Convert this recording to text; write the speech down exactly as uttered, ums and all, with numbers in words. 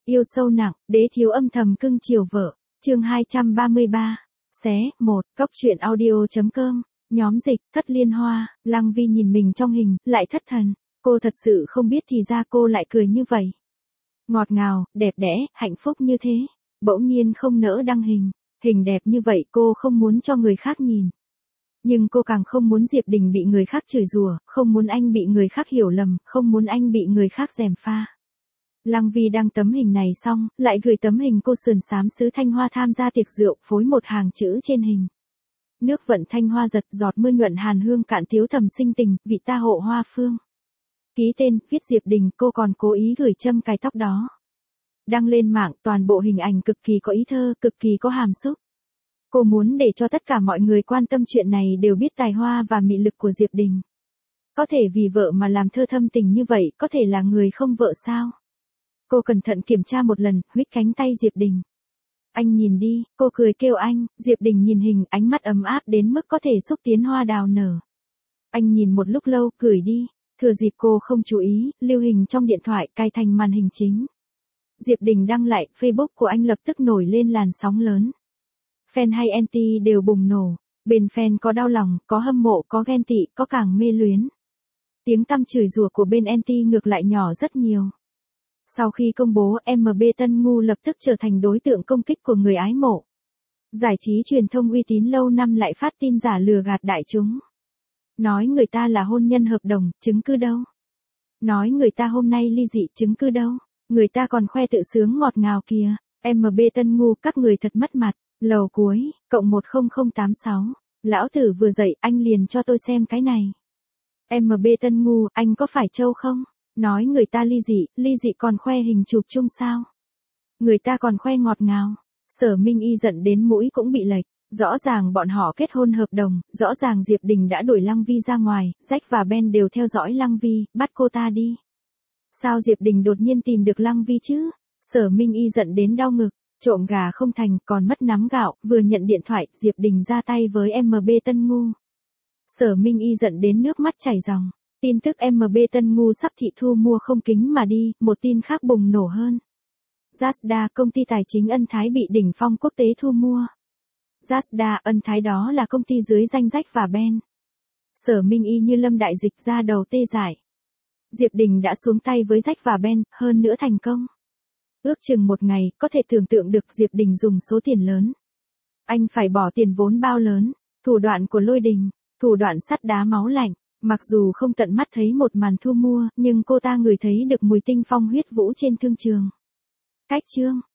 Yêu sâu nặng, đế thiếu âm thầm cưng chiều vợ. Chương hai trăm ba mươi ba. Xé, một, Cốc truyện audio.com, nhóm dịch, Thất Liên Hoa. Lăng Vi nhìn mình trong hình, lại thất thần. Cô thật sự không biết thì ra cô lại cười như vậy. Ngọt ngào, đẹp đẽ, hạnh phúc như thế. Bỗng nhiên không nỡ đăng hình. Hình đẹp như vậy cô không muốn cho người khác nhìn. Nhưng cô càng không muốn Diệp Đình bị người khác chửi rủa, không muốn anh bị người khác hiểu lầm, không muốn anh bị người khác gièm pha. Lăng Vi đăng tấm hình này xong, lại gửi tấm hình cô sườn xám sứ Thanh Hoa tham gia tiệc rượu, phối một hàng chữ trên hình. Nước vận Thanh Hoa giật, giọt mưa nhuận hàn hương cạn thiếu thầm sinh tình, vị ta hộ hoa phương. Ký tên, viết Diệp Đình, cô còn cố ý gửi châm cài tóc đó. Đăng lên mạng, toàn bộ hình ảnh cực kỳ có ý thơ, cực kỳ có hàm xúc. Cô muốn để cho tất cả mọi người quan tâm chuyện này đều biết tài hoa và mị lực của Diệp Đình. Có thể vì vợ mà làm thơ thâm tình như vậy, có thể là người không vợ sao? Cô cẩn thận kiểm tra một lần, huých cánh tay Diệp Đình. Anh nhìn đi, cô cười kêu anh. Diệp Đình nhìn hình, ánh mắt ấm áp đến mức có thể xúc tiến hoa đào nở. Anh nhìn một lúc lâu, gửi đi. Thừa dịp cô không chú ý, lưu hình trong điện thoại, cài thành màn hình chính. Diệp Đình đăng lại, Facebook của anh lập tức nổi lên làn sóng lớn. Fan hay anti đều bùng nổ. Bên fan có đau lòng, có hâm mộ, có ghen tị, có càng mê luyến. Tiếng tăm chửi rủa của bên anti ngược lại nhỏ rất nhiều. Sau khi công bố, em bê Tân Ngu lập tức trở thành đối tượng công kích của người ái mộ. Giải trí truyền thông uy tín lâu năm lại phát tin giả lừa gạt đại chúng. Nói người ta là hôn nhân hợp đồng, chứng cứ đâu? Nói người ta hôm nay ly dị, chứng cứ đâu? Người ta còn khoe tự sướng ngọt ngào kìa. em bê Tân Ngu, các người thật mất mặt. Lầu cuối, cộng một không không tám sáu. Lão tử vừa dậy, anh liền cho tôi xem cái này. em bê Tân Ngu, anh có phải trâu không? Nói người ta ly dị, ly dị còn khoe hình chụp chung sao? Người ta còn khoe ngọt ngào. Sở Minh Y giận đến mũi cũng bị lệch. Rõ ràng bọn họ kết hôn hợp đồng, rõ ràng Diệp Đình đã đuổi Lăng Vi ra ngoài, Jack và Ben đều theo dõi Lăng Vi, bắt cô ta đi. Sao Diệp Đình đột nhiên tìm được Lăng Vi chứ? Sở Minh Y giận đến đau ngực. Trộm gà không thành, còn mất nắm gạo, vừa nhận điện thoại, Diệp Đình ra tay với em bê Tân Ngu. Sở Minh Y giận đến nước mắt chảy ròng. Tin tức em bê Tân Ngu sắp thị thu mua không kính mà đi, một tin khác bùng nổ hơn. Zasda, công ty tài chính Ân Thái bị đỉnh phong quốc tế thu mua. Zasda, Ân Thái đó là công ty dưới danh Jack và Ben. Sở Minh Y như lâm đại dịch ra đầu tê dại. Diệp Đình đã xuống tay với Jack và Ben, hơn nữa thành công. Ước chừng một ngày, có thể tưởng tượng được Diệp Đình dùng số tiền lớn. Anh phải bỏ tiền vốn bao lớn. Thủ đoạn của Lôi Đình, thủ đoạn sắt đá máu lạnh. Mặc dù không tận mắt thấy một màn thu mua, nhưng cô ta ngửi thấy được mùi tinh phong huyết vũ trên thương trường. Cách chương,